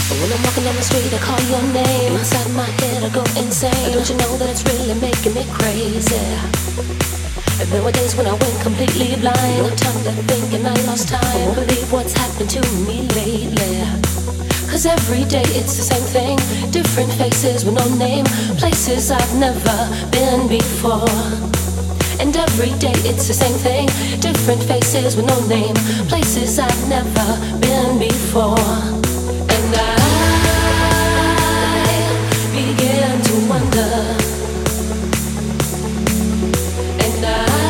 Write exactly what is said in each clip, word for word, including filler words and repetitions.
When I'm walking down the street, I call your name. Inside my head, I go insane. Don't you know that it's really making me crazy? And there were days when I went completely blind. No time to think and I lost time. I won't believe what's happened to me lately. Cause every day it's the same thing. Different faces with no name. Places I've never been before. And every day it's the same thing. Different faces with no name. Places I've never been before. And I began to wonder. And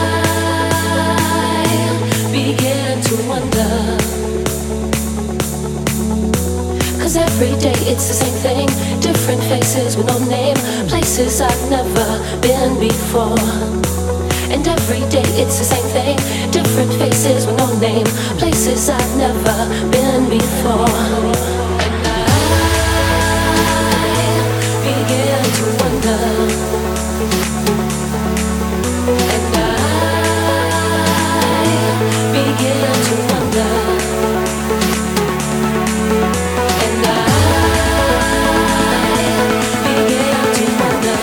I began to wonder. Cause every day it's the same thing. Different faces with no name. Places I've never been before. And every day it's the same thing. Different faces with no name. Places I've never been before. And I began to wonder. And I began to wonder. And I began to wonder.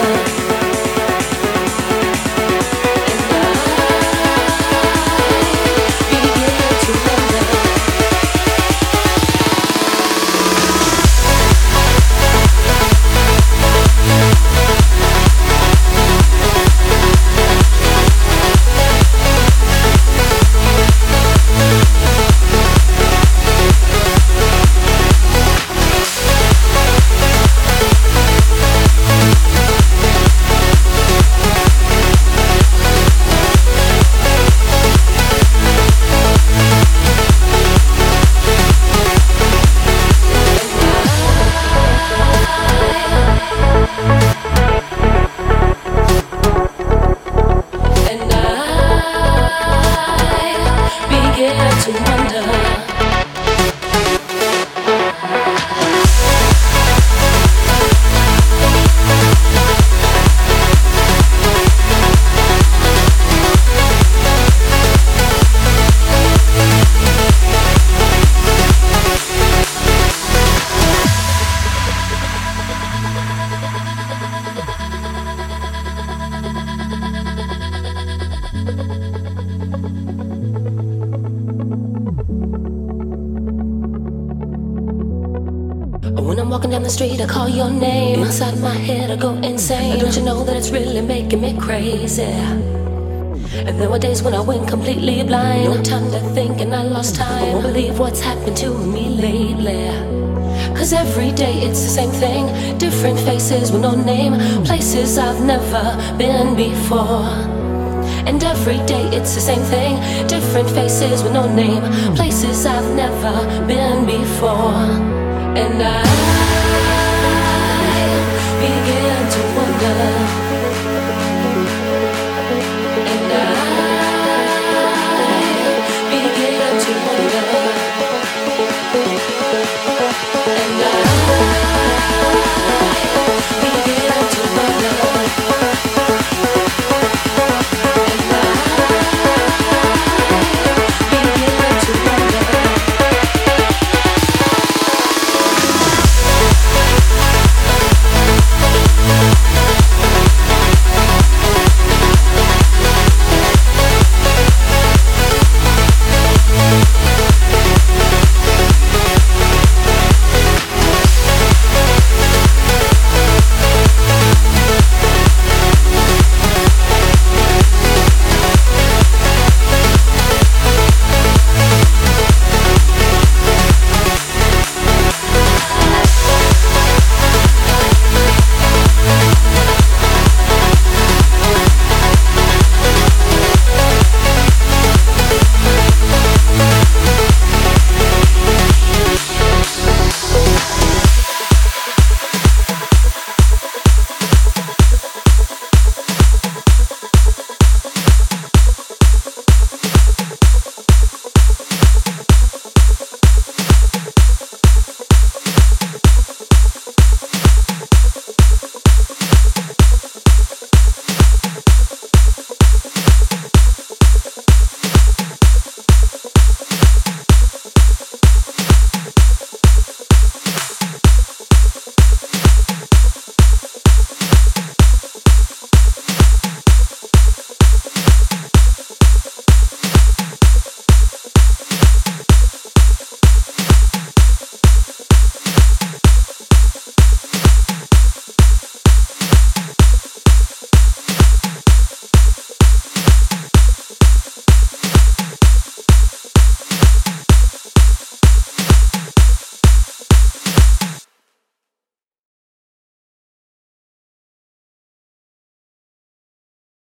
When I'm walking down the street, I call your name. Inside my head, I go insane. Don't you know that it's really making me crazy? And there were days when I went completely blind. No time to think and I lost time. I won't believe what's happened to me lately. Cause every day it's the same thing. Different faces with no name. Places I've never been before. And every day it's the same thing. Different faces with no name. Places I've never been before. And I